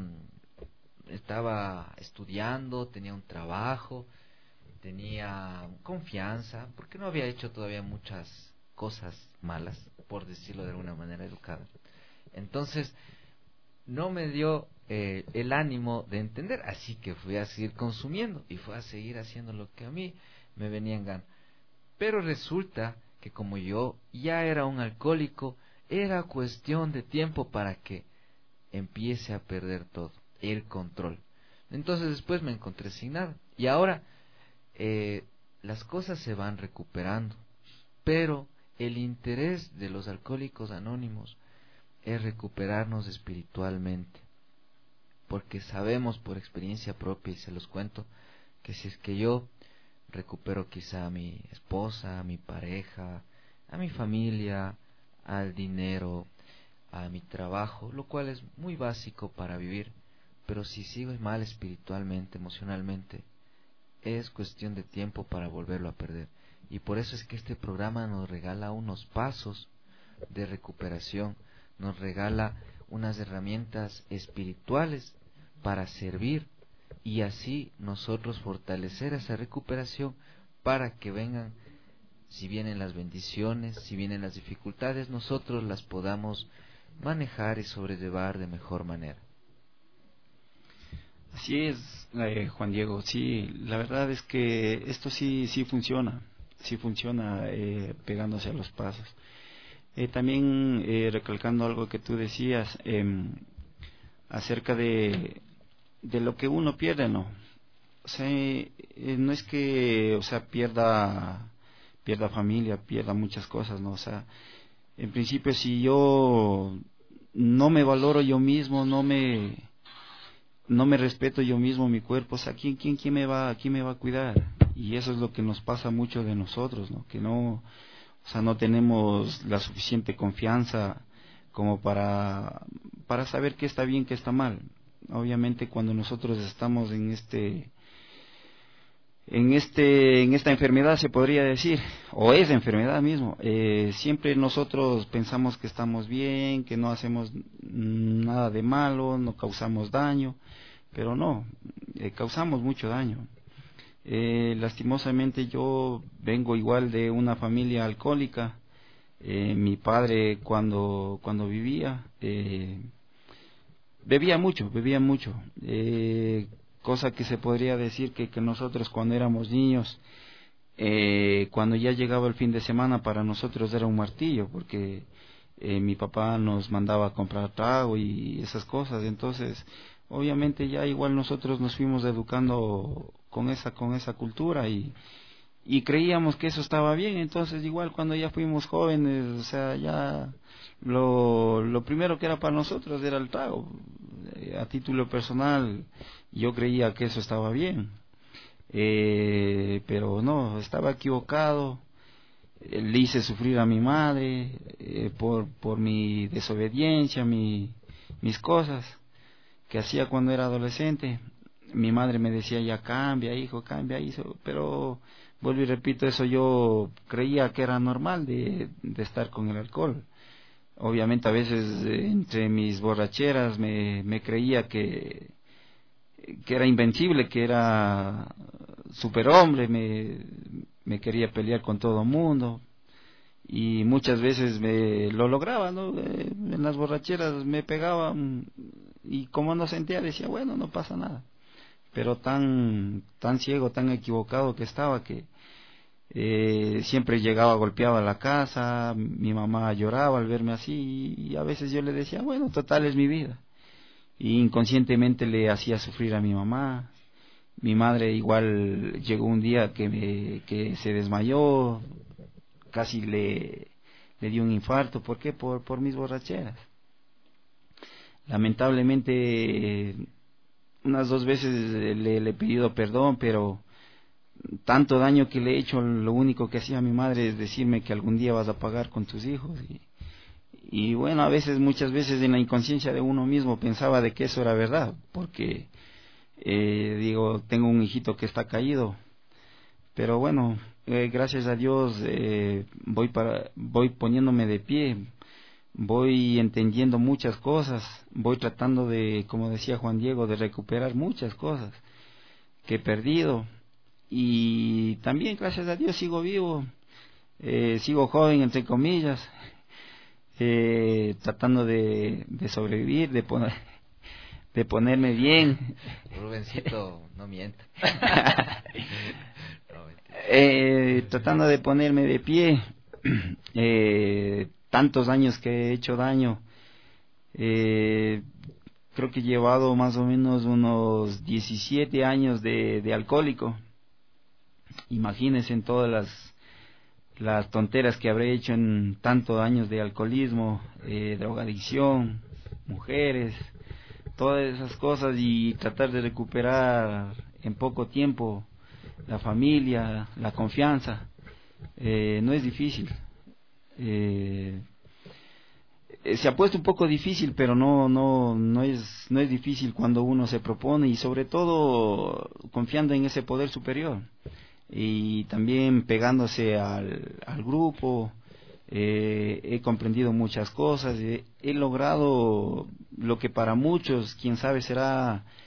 estaba estudiando, tenía un trabajo, tenía confianza, porque no había hecho todavía muchas cosas malas, por decirlo de alguna manera educada. Entonces, no me dio eh, el ánimo de entender, así que fui a seguir consumiendo y fui a seguir haciendo lo que a mí me venía en gana. Pero resulta que como yo ya era un alcohólico, era cuestión de tiempo para que empiece a perder todo, el control. Entonces después me encontré sin nada. Y ahora eh, las cosas se van recuperando, pero el interés de los Alcohólicos Anónimos es recuperarnos espiritualmente, porque sabemos por experiencia propia, y se los cuento, que si es que yo recupero quizá a mi esposa, a mi pareja, a mi familia, al dinero, a mi trabajo, lo cual es muy básico para vivir, pero si sigo mal espiritualmente, emocionalmente, es cuestión de tiempo para volverlo a perder. Y por eso es que este programa nos regala unos pasos de recuperación, nos regala unas herramientas espirituales para servir y así nosotros fortalecer esa recuperación para que vengan, si vienen las bendiciones, si vienen las dificultades, nosotros las podamos manejar y sobrellevar de mejor manera. Así es, eh, Juan Diego, sí, la verdad es que esto sí sí funciona, sí funciona eh, pegándose a los pasos. Eh, también eh, recalcando algo que tú decías eh, acerca de, de lo que uno pierde, ¿no? O sea, eh, no es que, o sea, pierda, pierda familia, pierda muchas cosas, ¿no? O sea, en principio si yo no me valoro yo mismo, no me no me respeto yo mismo, mi cuerpo, o sea, ¿quién, quién, quién me va, quién me va a cuidar? Y eso es lo que nos pasa mucho de nosotros, ¿no? Que no, o sea, no tenemos la suficiente confianza como para, para saber qué está bien, qué está mal. Obviamente cuando nosotros estamos en este, en este, en esta enfermedad se podría decir, o es enfermedad mismo, eh, siempre nosotros pensamos que estamos bien, que no hacemos nada de malo, no causamos daño, pero no, eh, causamos mucho daño. Eh, lastimosamente yo vengo igual de una familia alcohólica. Eh, mi padre cuando cuando vivía eh, bebía mucho, bebía mucho, eh, cosa que se podría decir que, que nosotros cuando éramos niños, eh, cuando ya llegaba el fin de semana para nosotros era un martillo, porque eh, mi papá nos mandaba a comprar trago y esas cosas. Entonces obviamente ya igual nosotros nos fuimos educando con esa con esa cultura y y creíamos que eso estaba bien. Entonces igual cuando ya fuimos jóvenes, o sea, ya lo lo primero que era para nosotros era el trago. Eh, a título personal yo creía que eso estaba bien, eh, pero no, estaba equivocado. Eh, le hice sufrir a mi madre eh, por por mi desobediencia, mi mis cosas que hacía cuando era adolescente. Mi madre me decía, ya cambia, hijo, cambia, hijo, pero vuelvo y repito, eso yo creía que era normal de, de estar con el alcohol. Obviamente a veces eh, entre mis borracheras me, me creía que, que era invencible, que era superhombre, me, me quería pelear con todo el mundo. Y muchas veces me lo lograba, ¿no? Eh, en las borracheras me pegaban y como no sentía decía, bueno, no pasa nada. Pero tan tan ciego, tan equivocado que estaba que eh, siempre llegaba golpeado a la casa, mi mamá lloraba al verme así y a veces yo le decía, bueno, total es mi vida. Y inconscientemente le hacía sufrir a mi mamá. Mi madre igual llegó un día que me, que se desmayó, casi le, le dio un infarto. ¿Por qué? Por, por mis borracheras. Lamentablemente unas dos veces le, le he pedido perdón, pero tanto daño que le he hecho, lo único que hacía mi madre es decirme que algún día vas a pagar con tus hijos. Y, y bueno, a veces, muchas veces en la inconsciencia de uno mismo pensaba de que eso era verdad, porque eh, digo, tengo un hijito que está caído, pero bueno, eh, gracias a Dios eh, voy para, voy poniéndome de pie, voy entendiendo muchas cosas, voy tratando de, como decía Juan Diego, de recuperar muchas cosas que he perdido. Y también gracias a Dios sigo vivo, eh, sigo joven entre comillas, eh, tratando de, de sobrevivir, de poner, de ponerme bien. Rubencito, no mienta. No, eh, tratando de ponerme de pie. eh, tantos años que he hecho daño, eh, creo que he llevado más o menos unos diecisiete años de, de alcohólico. Imagínense en todas las las tonteras que habré hecho en tantos años de alcoholismo, eh, drogadicción, mujeres, todas esas cosas, y tratar de recuperar en poco tiempo la familia, la confianza, eh, no es difícil. Eh, se ha puesto un poco difícil, pero no no no es no es difícil cuando uno se propone, y sobre todo confiando en ese poder superior y también pegándose al, al grupo. Eh, he comprendido muchas cosas, he, he logrado lo que para muchos, quién sabe, será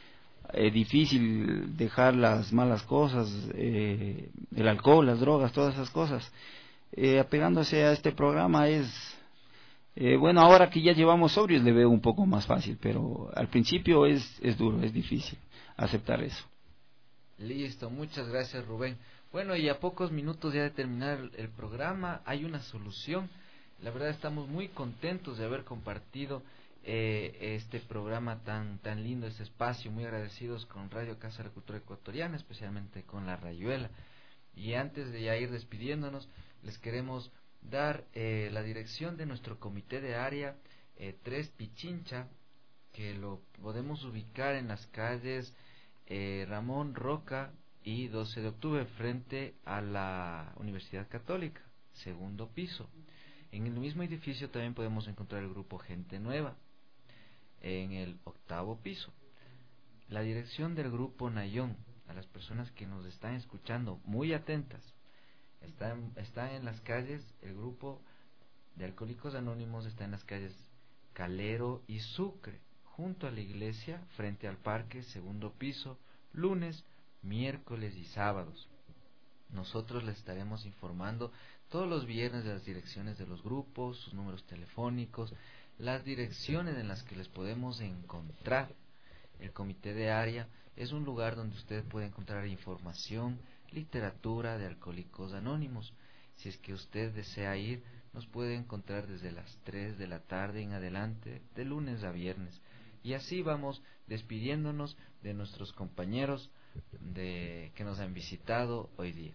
eh, difícil dejar las malas cosas, eh, el alcohol, las drogas, todas esas cosas. Eh, apegándose a este programa es, eh, bueno, ahora que ya llevamos sobrios le veo un poco más fácil, pero al principio es, es duro, es difícil aceptar eso. Listo, muchas gracias, Rubén. Bueno, y a pocos minutos ya de terminar el programa, hay una solución. La verdad estamos muy contentos de haber compartido eh, este programa tan tan lindo, este espacio, muy agradecidos con Radio Casa de la Cultura Ecuatoriana, especialmente con La Rayuela. Y antes de ya ir despidiéndonos, les queremos dar eh, la dirección de nuestro comité de área eh, tres Pichincha, que lo podemos ubicar en las calles eh, Ramón Roca y doce de octubre, frente a la Universidad Católica, segundo piso. En el mismo edificio también podemos encontrar el grupo Gente Nueva, en el octavo piso. La dirección del grupo Nayón, a las personas que nos están escuchando, muy atentas, están, están en las calles, el grupo de Alcohólicos Anónimos está en las calles Calero y Sucre, junto a la iglesia, frente al parque, segundo piso, lunes, miércoles y sábados. Nosotros les estaremos informando todos los viernes de las direcciones de los grupos, sus números telefónicos, las direcciones en las que les podemos encontrar. El comité de área es un lugar donde usted puede encontrar información, literatura de Alcohólicos Anónimos. Si es que usted desea ir, nos puede encontrar desde las tres de la tarde en adelante, de lunes a viernes. Y así vamos despidiéndonos de nuestros compañeros de que nos han visitado hoy día.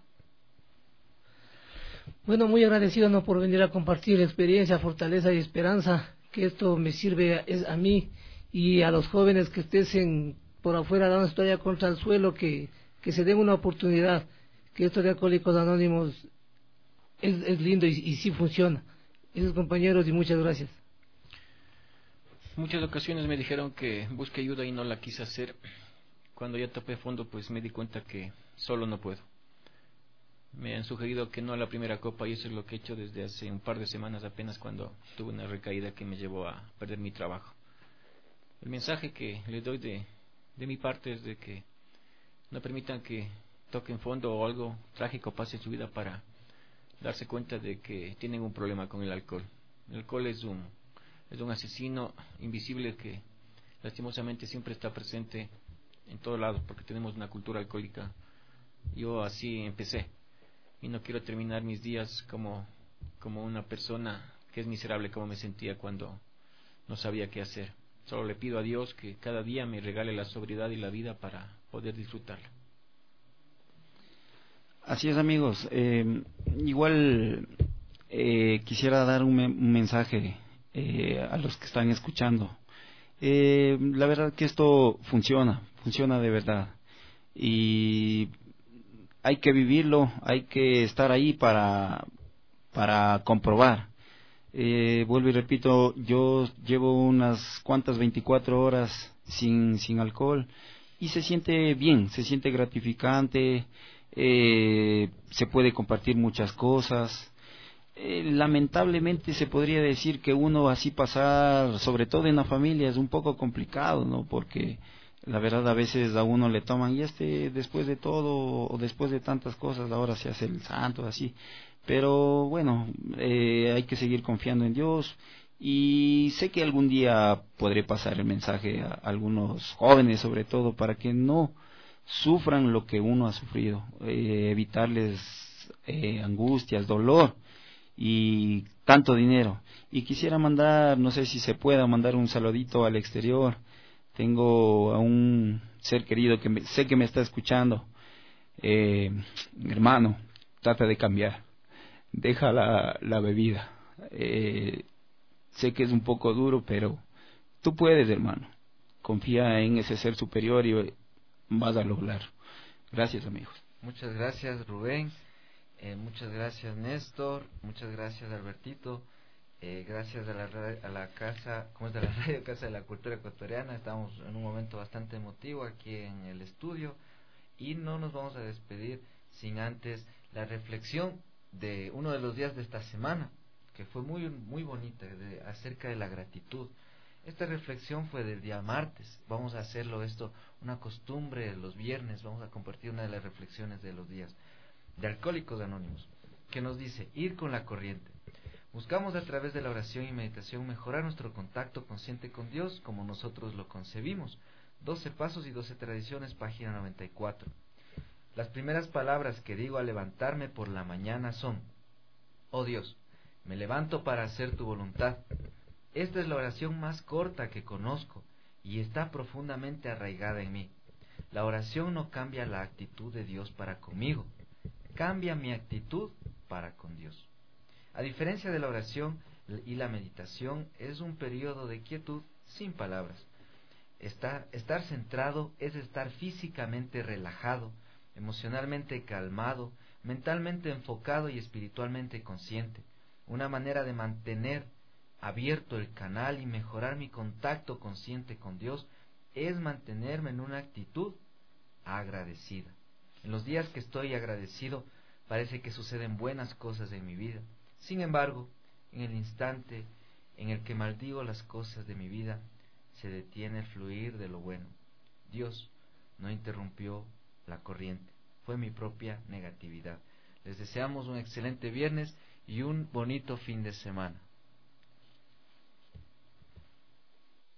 Bueno, muy agradecido no por venir a compartir experiencia, fortaleza y esperanza, que esto me sirve es a mí y a los jóvenes que estén por afuera dando historia contra el suelo, que, que se den una oportunidad, que esto de Alcohólicos Anónimos es, es lindo y, y sí funciona. Esos compañeros, y muchas gracias. Muchas ocasiones me dijeron que busque ayuda y no la quise hacer. Cuando ya topé fondo, pues me di cuenta que solo no puedo. Me han sugerido que no a la primera copa y eso es lo que he hecho desde hace un par de semanas apenas, cuando tuve una recaída que me llevó a perder mi trabajo. El mensaje que les doy de, de mi parte es de que no permitan que toquen fondo o algo trágico pase en su vida para darse cuenta de que tienen un problema con el alcohol. El alcohol es un, es un asesino invisible que lastimosamente siempre está presente en todos lados porque tenemos una cultura alcohólica. Yo así empecé y no quiero terminar mis días como, como una persona que es miserable, como me sentía cuando no sabía qué hacer. Solo le pido a Dios que cada día me regale la sobriedad y la vida para poder disfrutarla. Así es, amigos. Eh, igual eh, quisiera dar un, me un mensaje eh, a los que están escuchando. Eh, la verdad que esto funciona, funciona de verdad. Y hay que vivirlo, hay que estar ahí para, para comprobar. Eh, vuelvo y repito, yo llevo unas cuantas veinticuatro horas sin, sin alcohol y se siente bien, se siente gratificante, eh, se puede compartir muchas cosas. Eh, lamentablemente se podría decir que uno así pasar, sobre todo en la familia, es un poco complicado, ¿no? Porque la verdad a veces a uno le toman, y este después de todo, o después de tantas cosas, ahora se hace el santo, así. Pero bueno, eh, hay que seguir confiando en Dios, y sé que algún día podré pasar el mensaje a algunos jóvenes, sobre todo, para que no sufran lo que uno ha sufrido, eh, evitarles eh, angustias, dolor y tanto dinero. Y quisiera mandar, no sé si se pueda, mandar un saludito al exterior. Tengo a un ser querido que me, sé que me está escuchando. Eh, hermano, trata de cambiar. Deja la, la bebida. Eh, sé que es un poco duro, pero tú puedes, hermano. Confía en ese ser superior y vas a lograr. Gracias, amigos. Muchas gracias, Rubén. Eh, muchas gracias, Néstor. Muchas gracias, Albertito. Eh, gracias a la, a la casa, ¿cómo es de la radio Casa de la Cultura Ecuatoriana? Estamos en un momento bastante emotivo aquí en el estudio y no nos vamos a despedir sin antes la reflexión de uno de los días de esta semana, que fue muy muy bonita, de, acerca de la gratitud. Esta reflexión fue del día martes. Vamos a hacerlo esto una costumbre los viernes. Vamos a compartir una de las reflexiones de los días de Alcohólicos Anónimos, que nos dice: ir con la corriente. Buscamos a través de la oración y meditación mejorar nuestro contacto consciente con Dios como nosotros lo concebimos. doce pasos y doce tradiciones, página noventa y cuatro. Las primeras palabras que digo al levantarme por la mañana son: oh Dios, me levanto para hacer tu voluntad. Esta es la oración más corta que conozco y está profundamente arraigada en mí. La oración no cambia la actitud de Dios para conmigo, cambia mi actitud para con Dios. A diferencia de la oración y la meditación, es un periodo de quietud sin palabras. Estar, estar centrado es estar físicamente relajado, emocionalmente calmado, mentalmente enfocado y espiritualmente consciente. Una manera de mantener abierto el canal y mejorar mi contacto consciente con Dios es mantenerme en una actitud agradecida. En los días que estoy agradecido, parece que suceden buenas cosas en mi vida. Sin embargo, en el instante en el que maldigo las cosas de mi vida, se detiene el fluir de lo bueno. Dios no interrumpió la corriente, fue mi propia negatividad. Les deseamos un excelente viernes y un bonito fin de semana.